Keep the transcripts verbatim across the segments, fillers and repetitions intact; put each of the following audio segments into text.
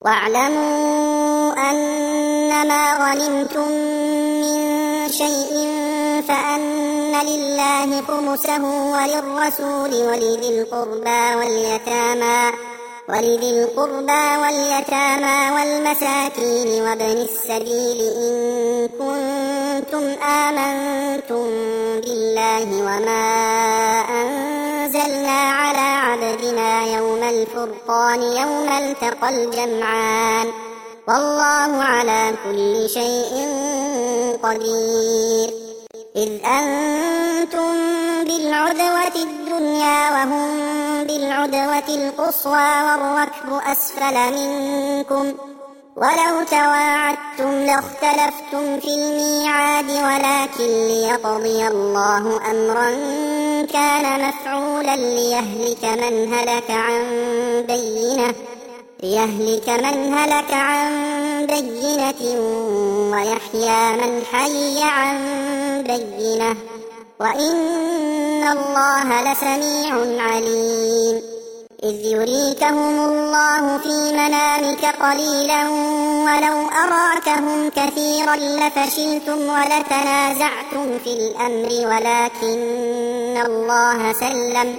واعلموا أنما غنمتم من شيء فأن لله خمسه وللرسول ولذي القربى واليتامى ولذي القربى واليتامى والمساكين وابن السبيل إن كنتم آمنتم بالله وما أنزلنا على عبدنا يوم الفرقان يوم التقى الجمعان والله على كل شيء قدير. إذ أنتم بالعدوة الدنيا وهم بالعدوة القصوى والركب أسفل منكم ولو تواعدتم لاختلفتم في الميعاد ولكن ليقضي الله أمرا كان مفعولا ليهلك من هلك عن بينة ليهلك من هلك عن بينة ويحيى من حي عن بينة وإن الله لسميع عليم. إذ يريكهم الله في منامك قليلا ولو أراكهم كثيرا لفشلتم ولتنازعتم في الأمر ولكن الله سلم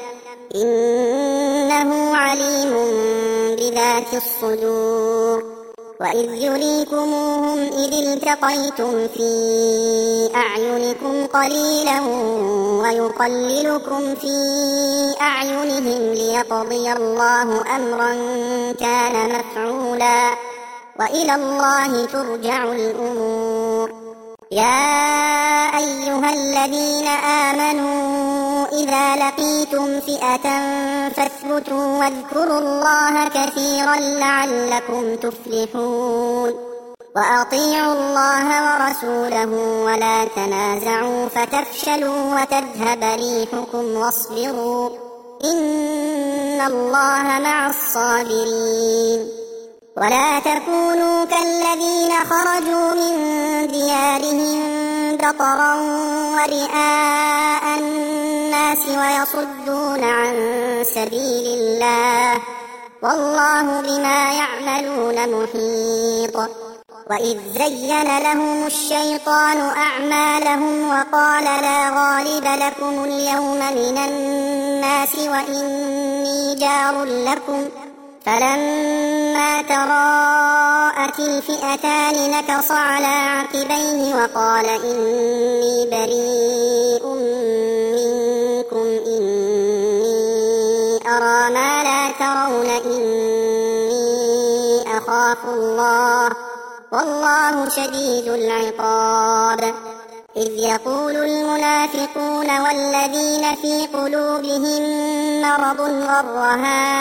إنه عليم بذات الصدور. وإذ يريكموهم إذ التقيتم في أعينكم قليلا ويقللكم في أعينهم ليقضي الله أمرا كان مفعولا وإلى الله ترجع الأمور. يا أيها الذين آمنوا إذا لقيتم فئة فاثبتوا واذكروا الله كثيرا لعلكم تفلحون. وأطيعوا الله ورسوله ولا تنازعوا فتفشلوا وتذهب ريحكم واصبروا إن الله مع الصابرين. ولا تكونوا كالذين خرجوا من ديارهم بطرا ورئاء الناس ويصدون عن سبيل الله والله بما يعملون محيط. وإذ زين لهم الشيطان أعمالهم وقال لا غالب لكم اليوم من الناس وإني جار لكم فلما تراءت الفئتان نكص على عقبيه وقال إني بريء منكم إني أرى ما لا ترون إني أخاف الله والله شديد العقاب. إذ يقول المنافقون والذين في قلوبهم مرض غر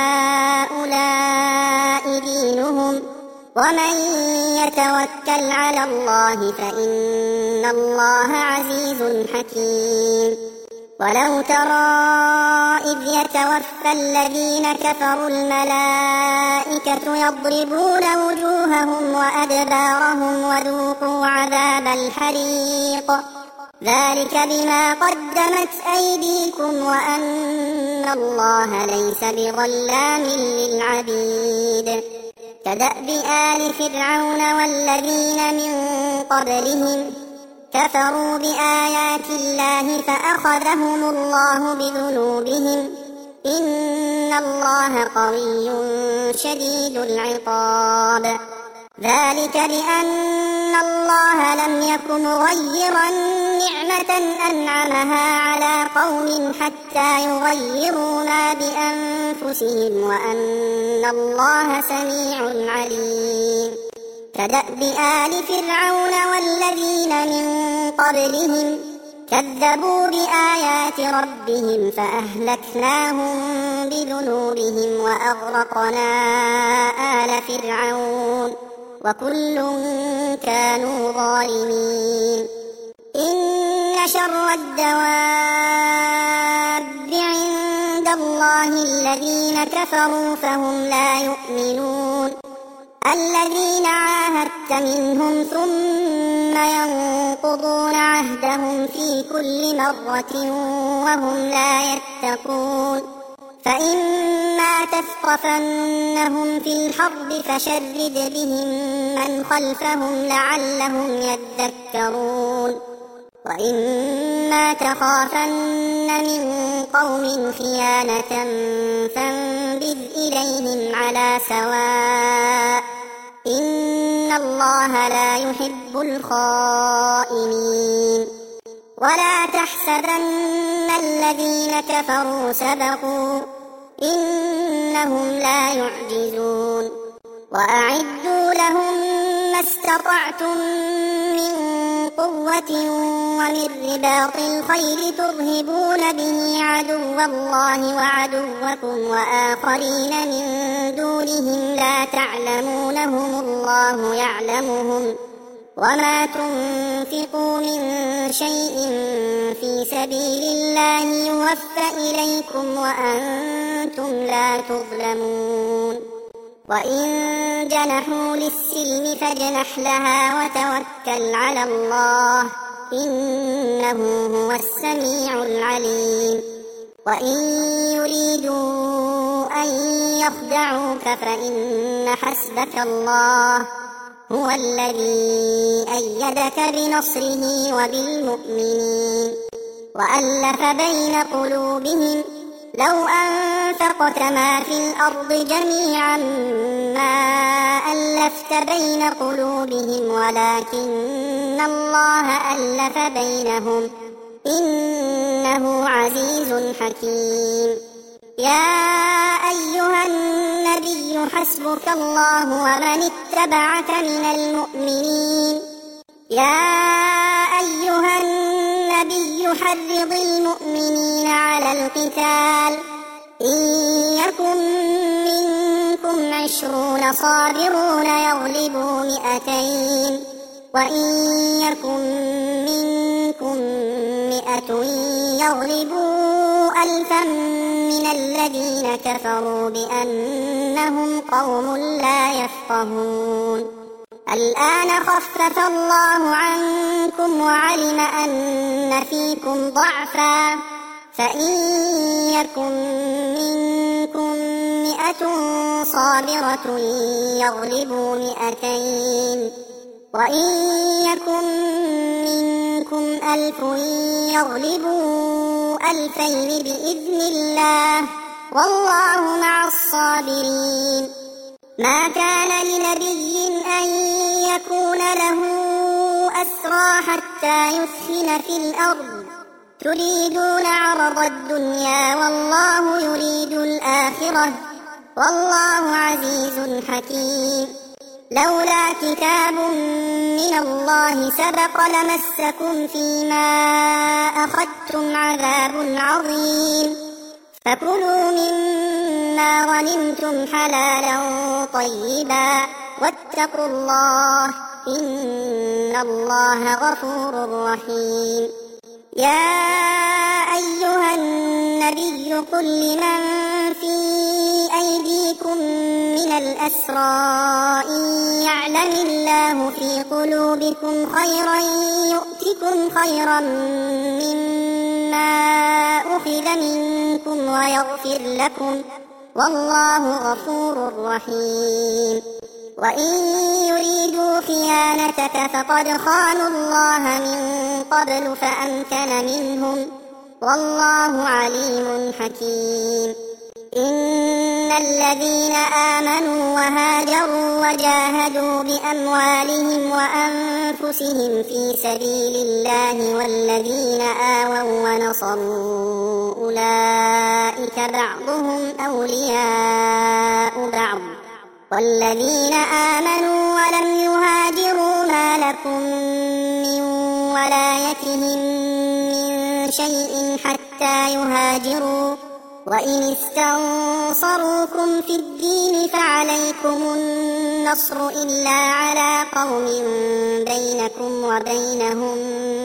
هؤلاء دينهم ومن يتوكل على الله فإن الله عزيز حكيم. ولو ترى إذ يتوفى الذين كفروا الملائكة يضربون وجوههم وأدبارهم وذوقوا عذاب الحريق ذلك بما قدمت أيديكم وأن الله ليس بظلام للعبيد. كدأب آل فرعون والذين من قبلهم كفروا بآيات الله فأخذهم الله بذنوبهم إن الله قوي شديد العقاب. ذلك بأن الله لم يكن مغيرا نعمة أنعمها على قوم حتى يغيروا ما بأنفسهم وأن الله سميع عليم. كدأب آل فرعون والذين من قبلهم كذبوا بآيات ربهم فأهلكناهم بذنوبهم وأغرقنا آل فرعون وكل كانوا ظالمين. إن شر الدواب عند الله الذين كفروا فهم لا يؤمنون. الذين عاهدت منهم ثم ينقضون عهدهم في كل مرة وهم لا يتقون. فإما تثقفنهم في الحرب الأرض فشرد بهم من خلفهم لعلهم يذكرون وإما تخافن من قوم خيانة فانبذ إليهم على سواء إن الله لا يحب الخائنين ولا تحسبن الذين كفروا سبقوا إنهم لا يعجزون وأعدوا لهم ما استطعتم من قوة ومن رباط الخيل ترهبون به عدو الله وعدوكم وآخرين من دونهم لا تعلمونهم الله يعلمهم وما تنفقوا من شيء في سبيل الله يوفى إليكم وأنتم لا تظلمون وإن جنحوا للسلم فاجنح لها وتوكل على الله إنه هو السميع العليم وإن يريدوا أن يخدعوك فإن حسبك الله هو الذي أيدك بنصره وبالمؤمنين وألف بين قلوبهم لو أنفقت ما في الأرض جميعا ما ألفت بين قلوبهم ولكن الله ألف بينهم إنه عزيز حكيم يا أيها النبي حسبك الله ومن اتبعك من المؤمنين يا أيها النبي حرض المؤمنين على القتال إن يكن منكم عشرون صابرون يغلبوا مئتين وإن يكن منكم مئة يغلبوا ألفا من الذين كفروا بأنهم قوم لا يفقهون الآن خفف الله عنكم وعلم أن فيكم ضعفا فإن يكن منكم مئة صابرة يغلبوا مئتين وإن يكن منكم ألف يغلبوا ألفين بإذن الله والله مع الصابرين ما كان لنبي أن يكون له أسرى حتى يثخن في الأرض تريدون عرض الدنيا والله يريد الآخرة والله عزيز حكيم لولا كتاب من الله سبق لمسكم فيما أخذتم عذاب عظيم فكلوا مما غنمتم حلالا طيبا واتقوا الله إن الله غفور رحيم يا أيها النبي قل لمن في أيديكم من الأسرى إن يعلم الله في قلوبكم خيرا يؤتكم خيرا مما أخذ منكم ويغفر لكم والله غفور رحيم وإن يريدوا خيانتك فقد خانوا الله من قبل فأمكن منهم والله عليم حكيم إن الذين آمنوا وهاجروا وجاهدوا بأموالهم وأنفسهم في سبيل الله والذين آووا ونصروا أولئك بعضهم أولياء بعض والذين آمنوا ولم يهاجروا ما لكم من ولايتهم من شيء حتى يهاجروا وإن استنصروكم في الدين فعليكم النصر إلا على قوم بينكم وبينهم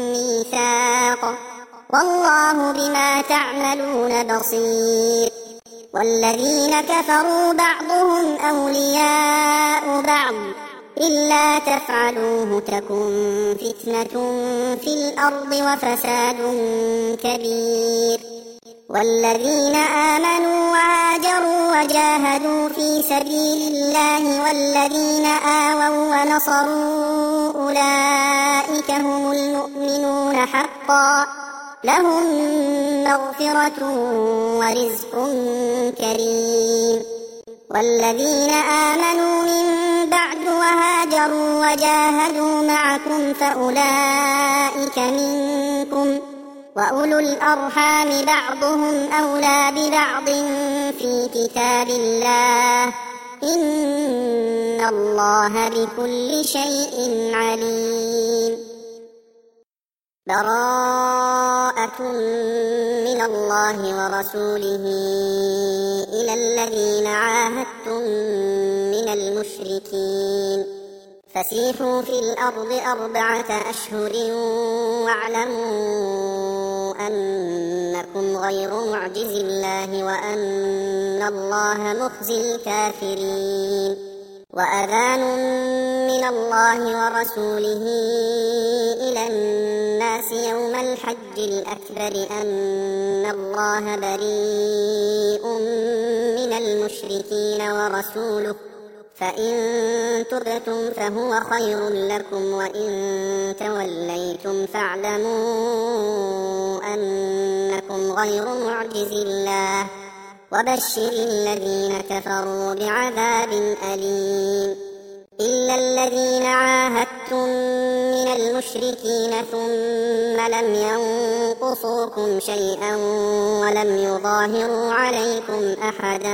ميثاق والله بما تعملون بصير والذين كفروا بعضهم أولياء بعض إلا تفعلوه تكن فتنة في الأرض وفساد كبير والذين آمنوا وهاجروا وجاهدوا في سبيل الله والذين آووا ونصروا أولئك هم المؤمنون حقا لهم مغفرة ورزق كريم. والذين آمنوا من بعد وهاجروا وجاهدوا معكم فأولئك منكم وأولو الأرحام بعضهم أولى ببعض في كتاب الله إن الله بكل شيء عليم. براءة من الله ورسوله إلى الذين عاهدتم من المشركين فسيحوا في الأرض أربعة أشهر واعلموا أنكم غير معجز الله وأن الله مخزي الكافرين. وأذان من الله ورسوله إلى الناس يوم الحج الأكبر أن الله بريء من المشركين ورسوله فإن تبتم فهو خير لكم وإن توليتم فاعلموا أنكم غير معجز الله وبشر الذين كفروا بعذاب أليم. إلا الذين عاهدتم من المشركين ثم لم ينقصوكم شيئا ولم يظاهروا عليكم أحدا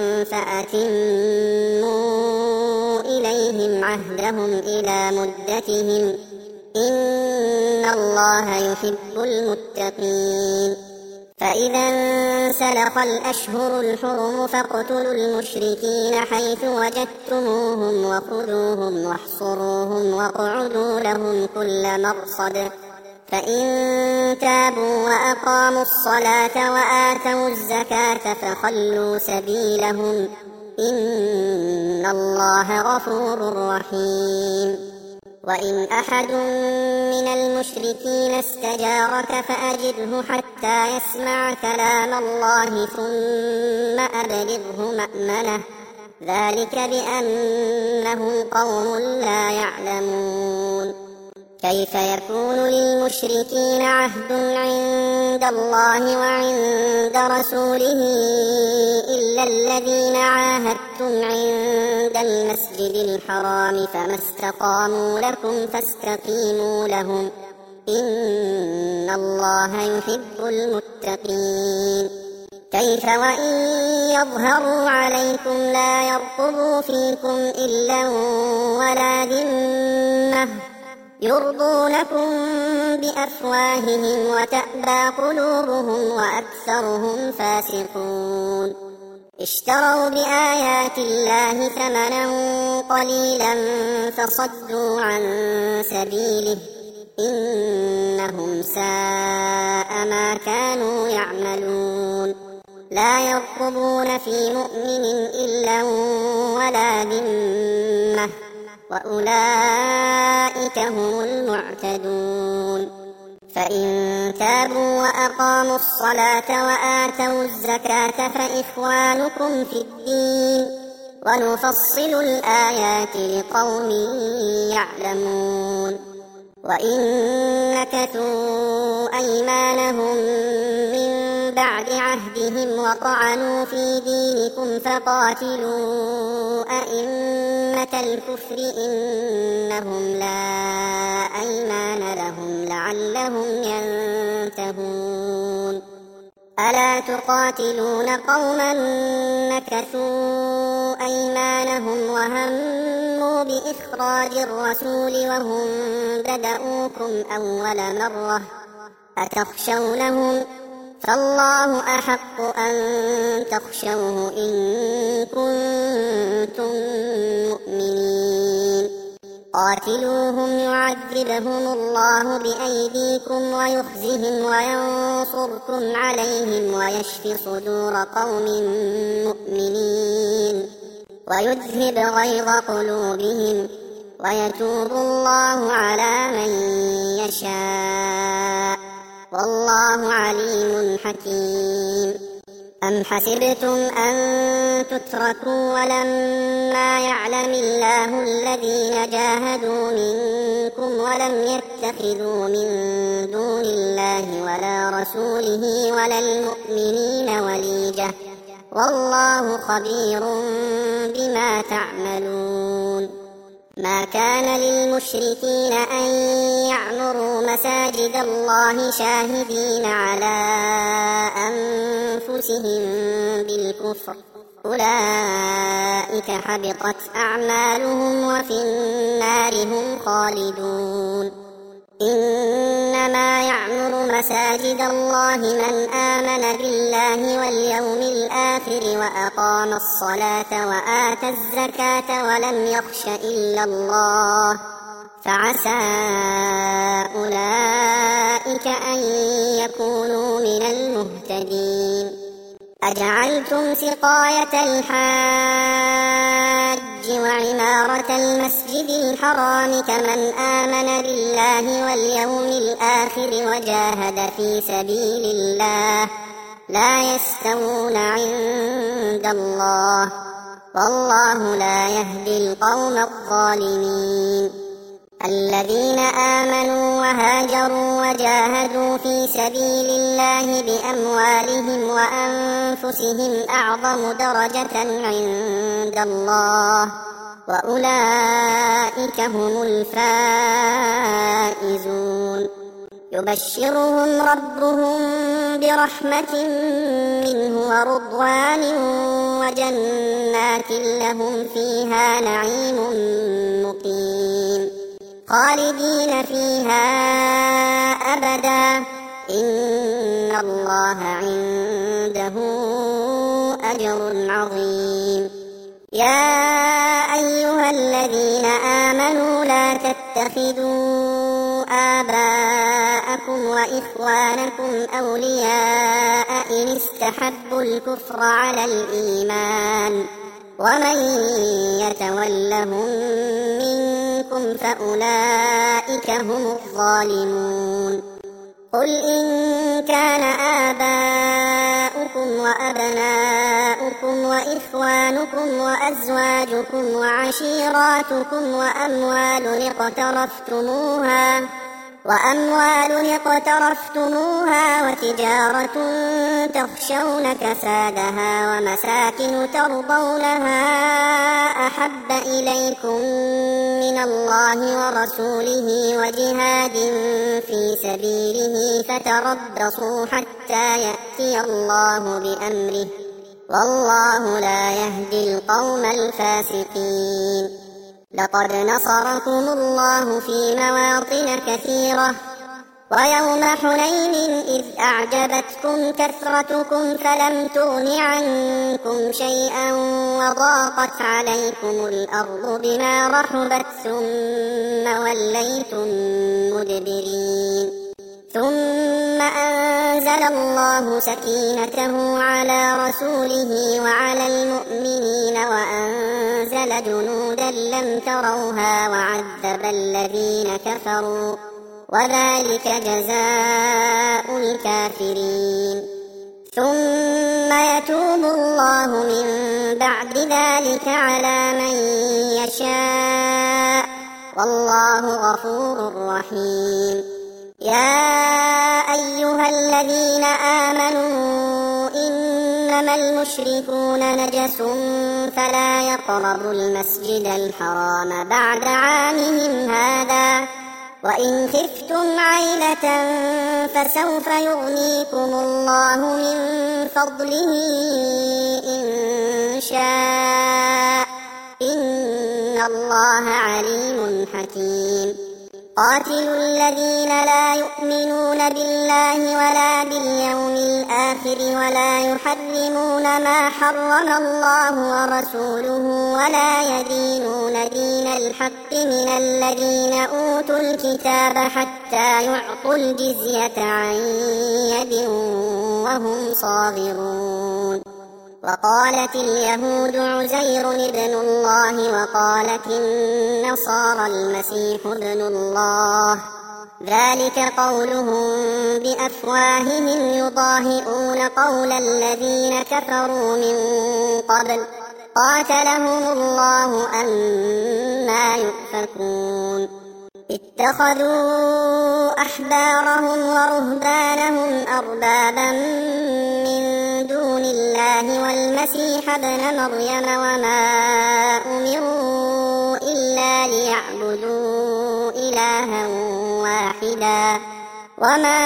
فأتموا إليهم عهدهم إلى مدتهم إن الله يحب المتقين. فإذا انسلخ الأشهر الحرم فاقتلوا المشركين حيث وجدتموهم وخذوهم واحصروهم واقعدوا لهم كل مرصد فإن تابوا وأقاموا الصلاة وآتوا الزكاة فخلوا سبيلهم إن الله غفور رحيم. وإن أحد من المشركين استجارك فأجره حتى يسمع كلام الله ثم أبلغه مأمنه ذلك بأنهم قوم لا يعلمون. كيف يكون للمشركين عهد عند الله وعند رسوله إلا الذين عاهدتم عند المسجد الحرام فما استقاموا لكم فاستقيموا لهم إن الله يحب المتقين. كيف وإن يظهروا عليكم لا يرقبوا فيكم إلا ولا ذمة يرضونكم بأفواههم وتأبى قلوبهم وأكثرهم فاسقون. اشتروا بآيات الله ثمنا قليلا فصدوا عن سبيله إنهم ساء ما كانوا يعملون. لا يرقبون في مؤمن إلا ولا ذمة وأولئك هم المعتدون. فإن تابوا وأقاموا الصلاة وآتوا الزكاة فإخوانكم في الدين ونفصل الآيات لقوم يعلمون. وإن نكثوا أيمانهم من بعد عهدهم وطعنوا في دينكم فقاتلوا أئمة الكفر إنهم لا أيمان لهم لعلهم ينتهون. ألا تقاتلون قوما نكثوا أيمانهم وهموا بإخراج الرسول وهم بدأوكم أول مرة أتخشونهم فالله أحق أن تخشوه إن كنتم مؤمنين. قاتلوهم يعذبهم الله بأيديكم ويخزهم وينصركم عليهم ويشف صدور قوم مؤمنين ويذهب غيظ قلوبهم ويتوب الله على من يشاء والله عليم حكيم. أم حسبتم أن تتركوا ولما يعلم الله الذين جاهدوا منكم ولم يتخذوا من دون الله ولا رسوله ولا المؤمنين وليجة والله خبير بما تعملون. ما كان للمشركين أن يعمروا مساجد الله شاهدين على أنفسهم بالكفر أولئك حبطت أعمالهم وفي النار هم خالدون. إنما يعمر مساجد الله من آمن بالله واليوم الآخر وأقام الصلاة وآتى الزكاة ولم يخش إلا الله فعسى أولئك أن يكونوا من المهتدين. أجعلتم سقاية الحاج وعمارة المسجد الحرام كمن آمن بالله واليوم الآخر وجاهد في سبيل الله لا يستوون عند الله والله لا يهدي القوم الظالمين. الذين آمنوا وهاجروا وجاهدوا في سبيل الله بأموالهم وأنفسهم أعظم درجة عند الله وأولئك هم الفائزون. يبشرهم ربهم برحمة منه ورضوان وجنات لهم فيها نعيم مقيم خالدين فيها أبدا إن الله عنده أجر عظيم. يا أيها الذين آمنوا لا تتخذوا آباءكم وإخوانكم أولياء إن استحبوا الكفر على الإيمان ومن يتولهم منكم فأولئك هم الظالمون. قل إن كان آباؤكم وأبناؤكم وإخوانكم وأزواجكم وعشيراتكم وأموال اقترفتموها وأموال اقترفتموها وتجارة تخشون كسادها ومساكن ترضونها أحب إليكم من الله ورسوله وجهاد في سبيله فتربصوا حتى يأتي الله بأمره والله لا يهدي القوم الفاسقين. لقد نصركم الله في مواطن كثيرة ويوم حنين إذ أعجبتكم كثرتكم فلم تغن عنكم شيئا وضاقت عليكم الأرض بما رحبت ثم وليتم مدبرين ثم أنزل الله سكينته على رسوله وعلى المؤمنين وأنزل جنودا لم تروها وعذب الذين كفروا وذلك جزاء الكافرين. ثم يتوب الله من بعد ذلك على من يشاء والله غفور رحيم. يا أيها الذين آمنوا إنما المشركون نجس فلا يقربوا المسجد الحرام بعد عامهم هذا وإن خفتم عيلة فسوف يغنيكم الله من فضله إن شاء إن الله عليم حكيم. قاتلوا الذين لا يؤمنون بالله ولا باليوم الآخر ولا يحرمون ما حرم الله ورسوله ولا يدينون دين الحق من الذين أوتوا الكتاب حتى يعطوا الجزية عن يد وهم صاغرون. وقالت اليهود عزير ابن الله وقالت النصارى المسيح ابن الله ذلك قولهم بأفواههم يضاهئون قول الذين كفروا من قبل قاتلهم الله أنى يؤفكون اتخذوا أحبارهم ورهبانهم أربابا من دون الله والمسيح ابن مريم وما أمروا إلا ليعبدوا إلها واحدا وما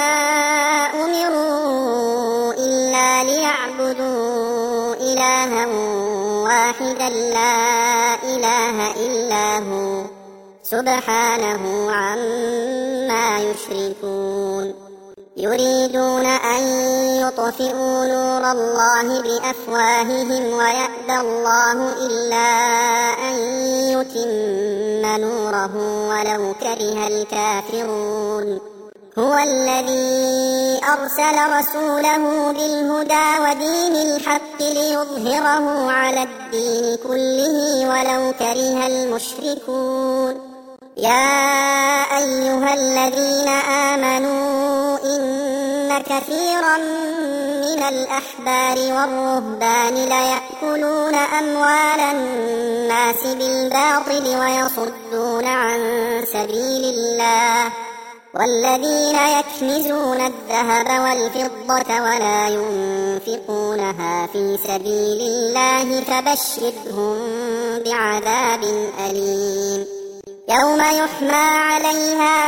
أمروا إلا ليعبدوا إلها واحدا لا إله إلا هو سبحانه عما يشركون يريدون أن يطفئوا نور الله بأفواههم ويأبى الله إلا أن يتم نوره ولو كره الكافرون هو الذي أرسل رسوله بالهدى ودين الحق ليظهره على الدين كله ولو كره المشركون يا أيها الذين آمنوا إن كثيرا من الأحبار والرهبان ليأكلون أموال الناس بالباطل ويصدون عن سبيل الله والذين يكنزون الذهب والفضة ولا ينفقونها في سبيل الله فبشرهم بعذاب أليم يوم يحمى عليها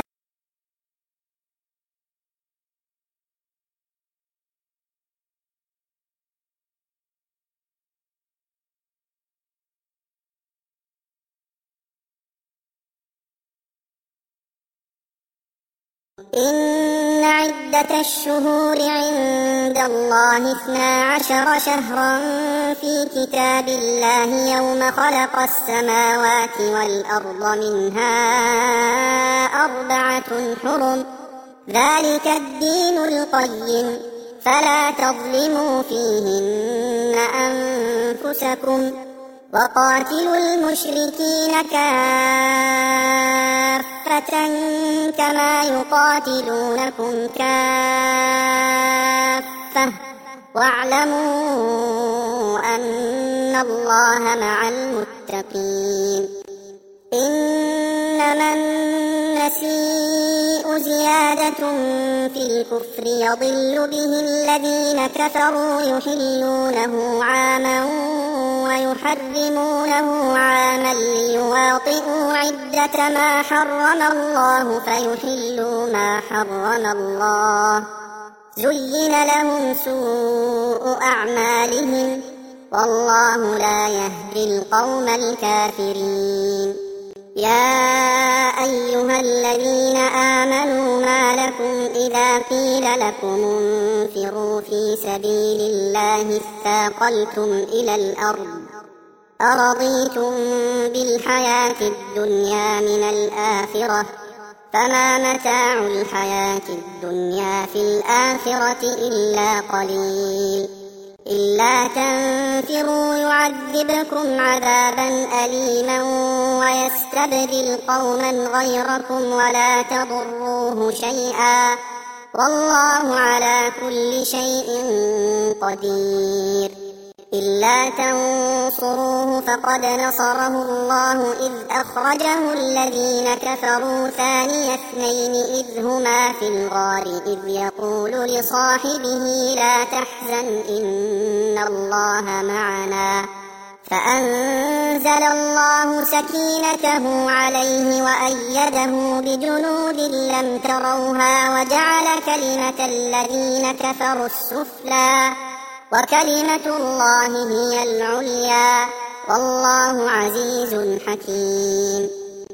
إن عدة الشهور عند الله اثنا عشر شهرا في كتاب الله يوم خلق السماوات والأرض منها أربعة حرم ذلك الدين القيم فلا تظلموا فيهن أنفسكم وقاتلوا المشركين كافة كما يقاتلونكم كافة واعلموا أن الله مع المتقين إنما النسيء زيادة في الكفر يضل به الذين كفروا يحلونه عاما ويحرمونه عاما ليواطئوا عدة ما حرم الله فيحلوا ما حرم الله زين لهم سوء أعمالهم والله لا يهدي القوم الكافرين يا أيها الذين آمنوا ما لكم إذا قيل لكم انفروا في سبيل الله اثاقلتم إلى الأرض أرضيتم بالحياة الدنيا من الآخرة فما متاع الحياة الدنيا في الآخرة إلا قليل إلا تنفروا يعذبكم عذابا أليما ويستبدل قوما غيركم ولا تضروه شيئا والله على كل شيء قدير إلا تنصروه فقد نصره الله إذ أخرجه الذين كفروا ثاني اثنين إذ هما في الغار إذ يقول لصاحبه لا تحزن إن الله معنا فأنزل الله سكينته عليه وأيده بجنود لم تروها وجعل كلمة الذين كفروا السفلى وكلمة الله هي العليا والله عزيز حكيم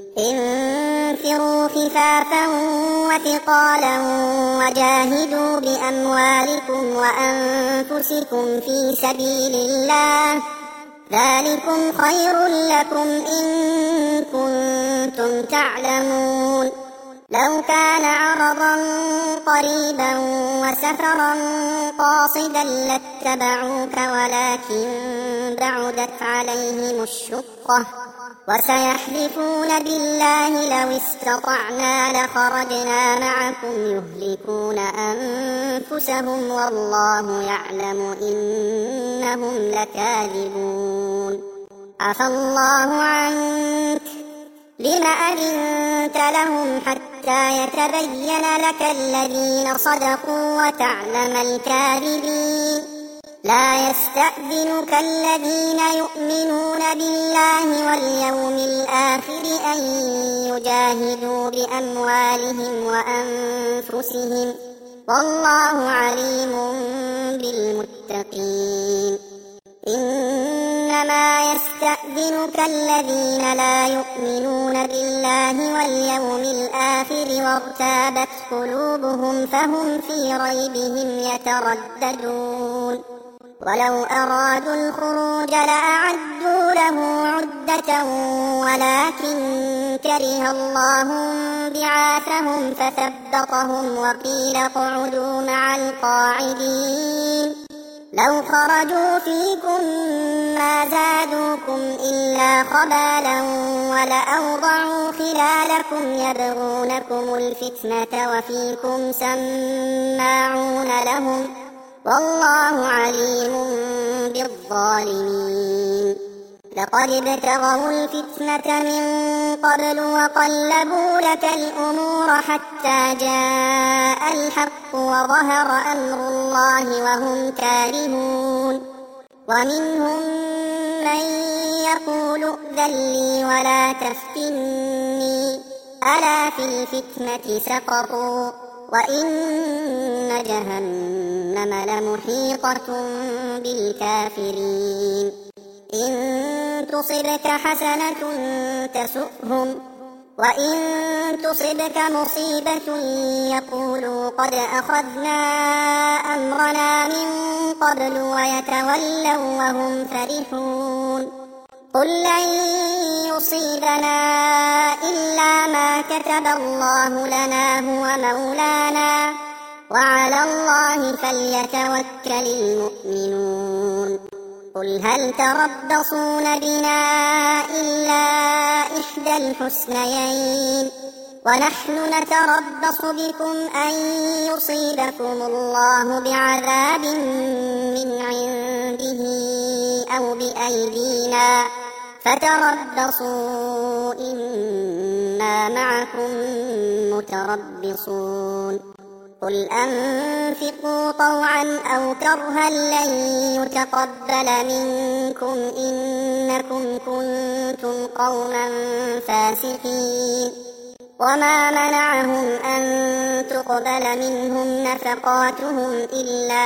انفروا خفافا وثقالا وجاهدوا بأموالكم وأنفسكم في سبيل الله ذلكم خير لكم إن كنتم تعلمون لو كان عرضا قريبا وسفرا قاصدا لاتبعوك ولكن بعدت عليهم الشقة وسيحلفون بالله لو استطعنا لخرجنا معكم يهلكون أنفسهم والله يعلم إنهم لكاذبون عفى الله عنك لم أذنت لهم حتى يتبين لك الذين صدقوا وتعلم الكاذبين لا يستأذنك الذين يؤمنون بالله واليوم الآخر أن يجاهدوا بأموالهم وأنفسهم والله عليم بالمتقين إنما يستأذنك الذين لا يؤمنون بالله واليوم الآخر وارتابت قلوبهم فهم في ريبهم يترددون ولو أرادوا الخروج لأعدوا له عدة ولكن كره الله بعاثهم فثبطهم وقيل اقعدوا مع القاعدين لو خرجوا فيكم ما زادوكم إلا خبالا ولأوضعوا خلالكم يبغونكم الفتنة وفيكم سماعون لهم والله عليم بالظالمين لقد ابتغوا الفتنة من قبل وقلبوا لك الأمور حتى جاء الحق وظهر أمر الله وهم كارهون ومنهم من يقول ائذن لي ولا تفتني ألا في الفتنة سقطوا وإن جهنم لمحيطة بالكافرين إن تصبك حسنة تسؤهم وإن تصبك مصيبة يقولوا قد أخذنا أمرنا من قبل ويتولوا وهم فرحون قل لن يصيبنا إلا ما كتب الله لنا هو مولانا وعلى الله فليتوكل المؤمنون قل هل تربصون بنا إلا إحدى الحسنيين ونحن نتربص بكم أن يصيبكم الله بعذاب من عنده أو بأيدينا فتربصوا إنا معكم متربصون قل أنفقوا طوعا أو كرها لن يتقبل منكم إنكم كنتم قوما فاسقين وما منعهم أن تقبل منهم نفقاتهم إلا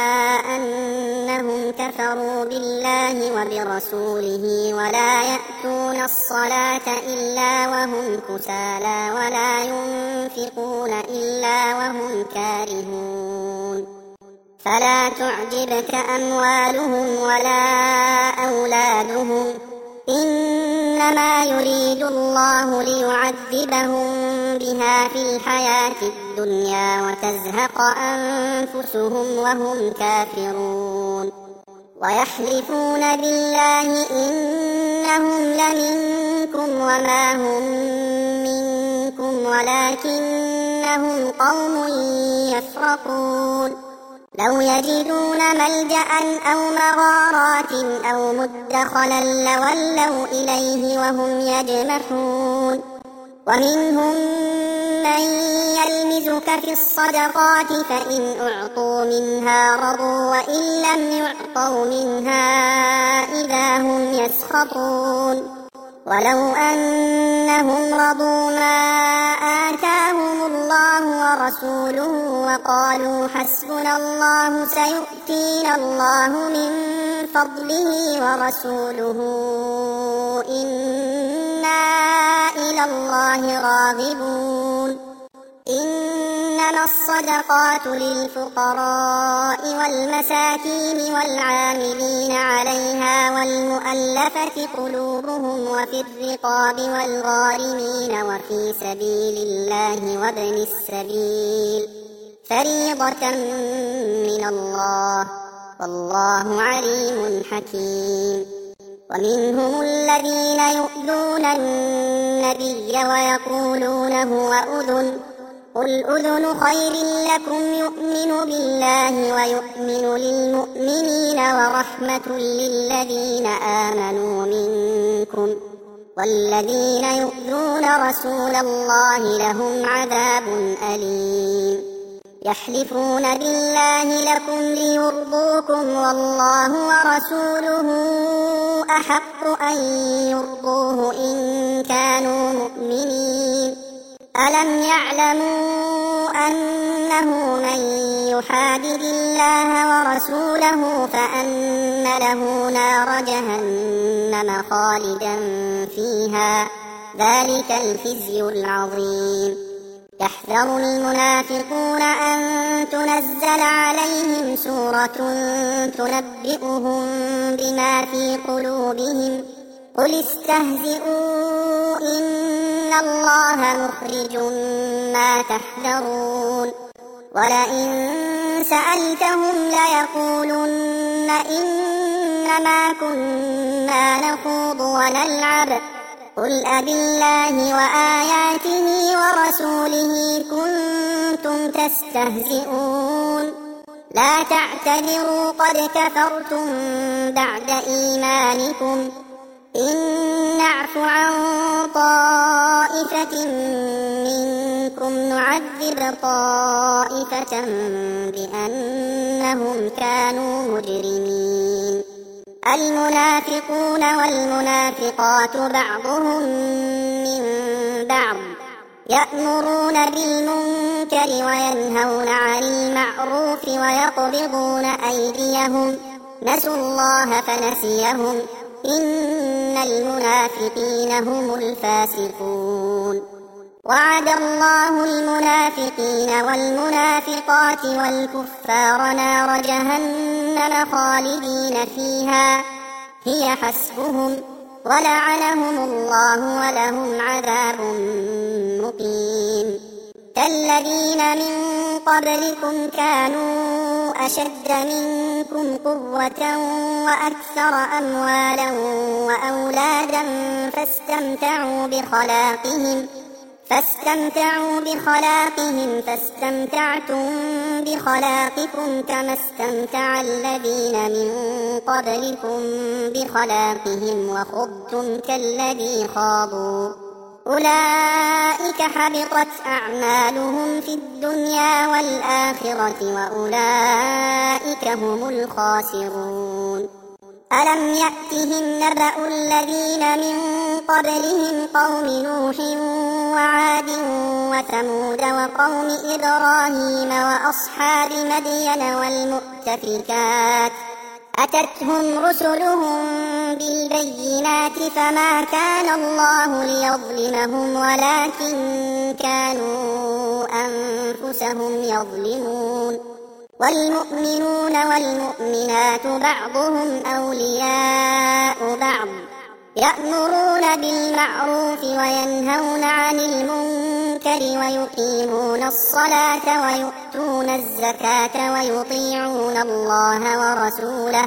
أنهم كفروا بالله وبرسوله ولا يأتون الصلاة إلا وهم كسالى ولا ينفقون إلا وهم كارهون فلا تعجبك أموالهم ولا أولادهم إنما يريد الله ليعذبهم بها في الحياة الدنيا وتزهق أنفسهم وهم كافرون ويحلفون بالله إنهم لمنكم وما هم منكم ولكنهم قوم يفرقون لو يجدون ملجأ أو مغارات أو مدخلا لولوا إليه وهم يجمحون ومنهم من يلمزك في الصدقات فإن أعطوا منها رضوا وإن لم يعطوا منها إذا هم يسخطون ولو أنهم رضوا ما آتاهم الله ورسوله وقالوا حسبنا الله سيؤتينا الله من فضله ورسوله إنا إلى الله راغبون إنما الصدقات للفقراء والمساكين والعاملين عليها والمؤلفة قلوبهم وفي الرقاب والغارمين وفي سبيل الله وابن السبيل فريضة من الله والله عليم حكيم ومنهم الذين يؤذون النبي ويقولون هو أذن قل أذن خير لكم يؤمن بالله ويؤمن للمؤمنين ورحمة للذين آمنوا منكم والذين يؤذون رسول الله لهم عذاب أليم يحلفون بالله لكم ليرضوكم والله ورسوله أحق أن يرضوه إن كانوا مؤمنين ألم يعلموا أنه من يحادد الله ورسوله فأن له نار جهنم خالدا فيها ذلك الخزي العظيم يحذر المنافقون أن تنزل عليهم سورة تنبئهم بما في قلوبهم قل استهزئوا إن الله مخرج ما تحذرون ولئن سألتهم ليقولن إنما كنا نخوض ونلعب قل أبالله وآياته ورسوله كنتم تستهزئون لا تعتذروا قد كفرتم بعد إيمانكم إن نعف عن طائفة منكم نعذب طائفة بأنهم كانوا مجرمين المنافقون والمنافقات بعضهم من بعض يأمرون بالمنكر وينهون عن المعروف ويقبضون أيديهم نسوا الله فنسيهم إن المنافقين هم الفاسقون وعد الله المنافقين والمنافقات والكفار نار جهنم خالدين فيها هي حسبهم ولعنهم الله ولهم عذاب مقيم كالذين من قبلكم كانوا أشد منكم قوة وأكثر أموالا وأولادا فاستمتعوا بخلاقهم فاستمتعوا بخلاقهم فاستمتعتم بخلاقكم كما استمتع الذين من قبلكم بخلاقهم وخضتم كالذي خاضوا أولئك حبطت أعمالهم في الدنيا والآخرة وأولئك هم الخاسرون ألم يأتهم نبأ الذين من قبلهم قوم نوح وعاد وثمود وقوم إبراهيم وأصحاب مدين والمؤتفكات أتتهم رسلهم بالبينات فما كان الله ليظلمهم ولكن كانوا أنفسهم يظلمون والمؤمنون والمؤمنات بعضهم أولياء بعض يأمرون بالمعروف وينهون عن المنكر ويقيمون الصلاة ويؤتون الزكاة ويطيعون الله ورسوله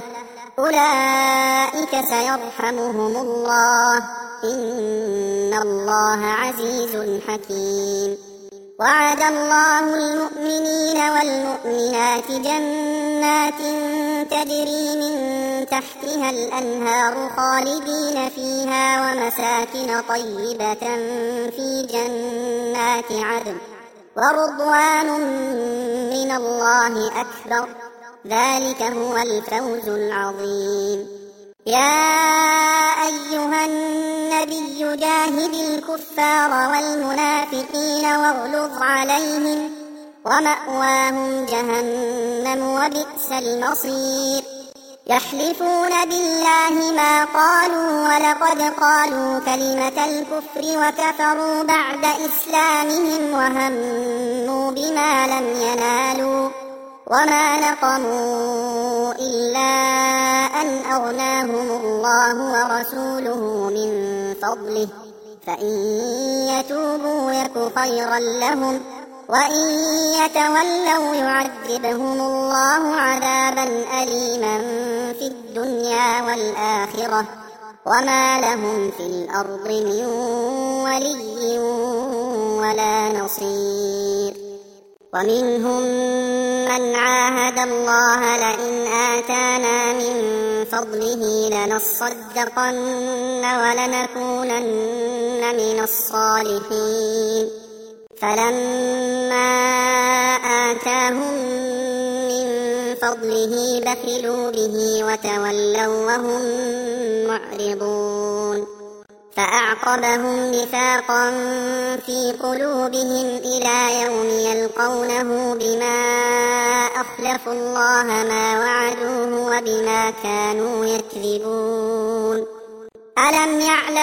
أولئك سيرحمهم الله إن الله عزيز حكيم وعد الله المؤمنين والمؤمنات جنات تجري من تحتها الأنهار خالدين فيها ومساكن طيبة في جنات عدن ورضوان من الله أكبر ذلك هو الفوز العظيم يا أيها النبي جاهد الكفار والمنافقين واغلظ عليهم ومأواهم جهنم وبئس المصير يحلفون بالله ما قالوا ولقد قالوا كلمة الكفر وكفروا بعد إسلامهم وهموا بما لم ينالوا وما نقموا إلا أن أغناهم الله ورسوله من فضله فإن يتوبوا يك خيرا لهم وإن يتولوا يعذبهم الله عذابا أليما في الدنيا والآخرة وما لهم في الأرض من ولي ولا نصير. ومنهم من عاهد الله لئن آتانا من فضله لنصدقن ولنكونن من الصالحين، فلما آتاهم من فضله بخلوا به وتولوا وهم معرضون. فأعقبهم نفاقا في قلوبهم إلى يوم يلقونه بما أخلفوا الله ما وعدوه وبما كانوا يكذبون. ألم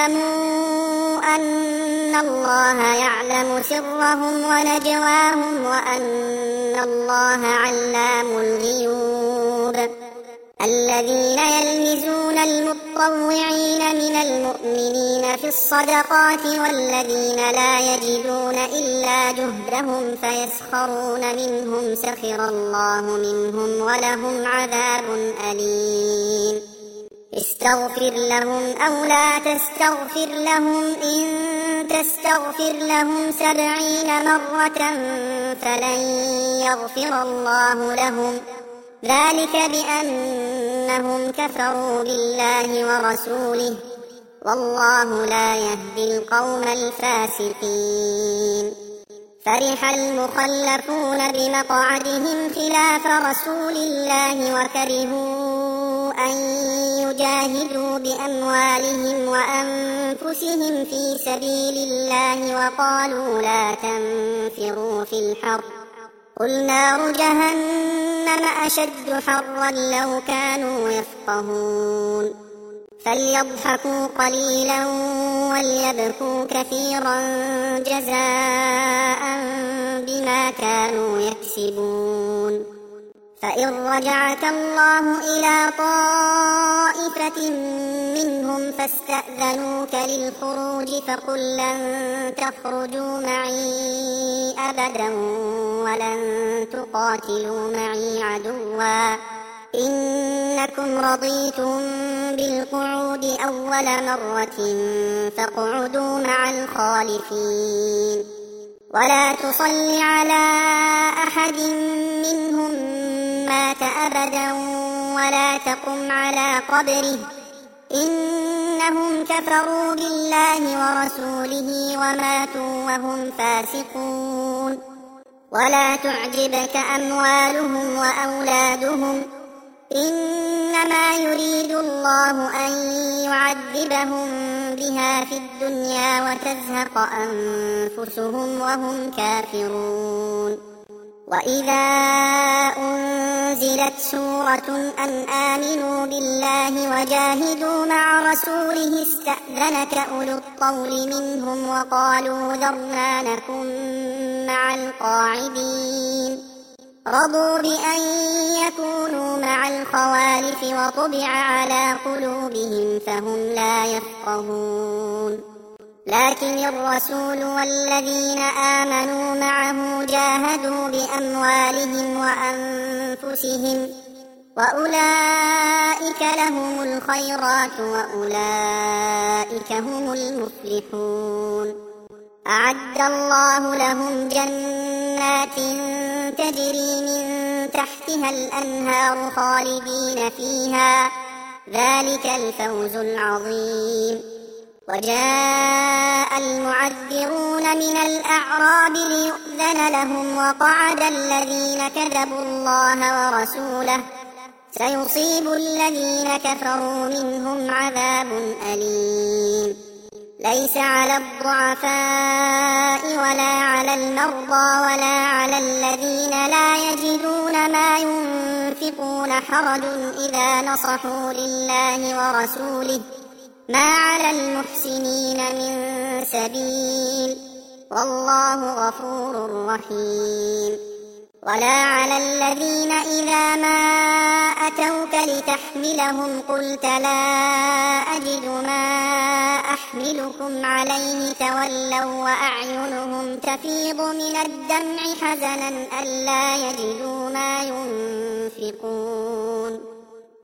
يعلموا أن الله يعلم سرهم ونجواهم وأن الله علام الغيوب؟ الذين يلمزون المطوعين من المؤمنين في الصدقات والذين لا يجدون إلا جهدهم فيسخرون منهم سخر الله منهم ولهم عذاب أليم. استغفر لهم أو لا تستغفر لهم إن تستغفر لهم سبعين مرة فلن يغفر الله لهم، ذلك بأنهم كفروا بالله ورسوله والله لا يهدي القوم الفاسقين. فرح المخلفون بمقعدهم خلاف رسول الله وكرهوا أن يجاهدوا بأموالهم وأنفسهم في سبيل الله وقالوا لا تنفروا في الحر، قل نار جهنم أشد حرا لو كانوا يفقهون. فليضحكوا قليلا وليبكوا كثيرا جزاء بما كانوا يكسبون. فإن رجعك الله إلى طائفة منهم فاستأذنوك للخروج فقل لن تخرجوا معي أبدا ولن تقاتلوا معي عدوا إنكم رضيتم بالقعود أول مرة فاقعدوا مع الخالفين. ولا تصل على أحد منهم مات أبدا ولا تقم على قبره إنهم كفروا بالله ورسوله وماتوا وهم فاسقون. ولا تعجبك أموالهم وأولادهم إنما يريد الله أن يعذبهم بها في الدنيا وتزهق أنفسهم وهم كافرون. وإذا أنزلت سورة أن آمنوا بالله وجاهدوا مع رسوله استأذنك أولو الطول منهم وقالوا ذرنا نكن مع القاعدين، رضوا بأن يكونوا مع الخوالف وطبع على قلوبهم فهم لا يفقهون. لكن الرسول والذين آمنوا معه جاهدوا بأموالهم وأنفسهم وأولئك لهم الخيرات وأولئك هم المفلحون. أعد الله لهم جنات تجري من تحتها الأنهار خالدين فيها، ذلك الفوز العظيم. وجاء المعذرون من الأعراب ليؤذن لهم وقعد الذين كذبوا الله ورسوله سيصيب الذين كفروا منهم عذاب أليم. ليس على الضعفاء ولا على المرضى ولا على الذين لا يجدون ما ينفقون حرج إذا نصحوا لله ورسوله ما على المحسنين من سبيل والله غفور رحيم. ولا على الذين إذا ما أتوك لتحملهم قلت لا أجد ما أحملكم عليه تولوا وأعينهم تفيض من الدمع حزنا ألا يجدوا ما ينفقون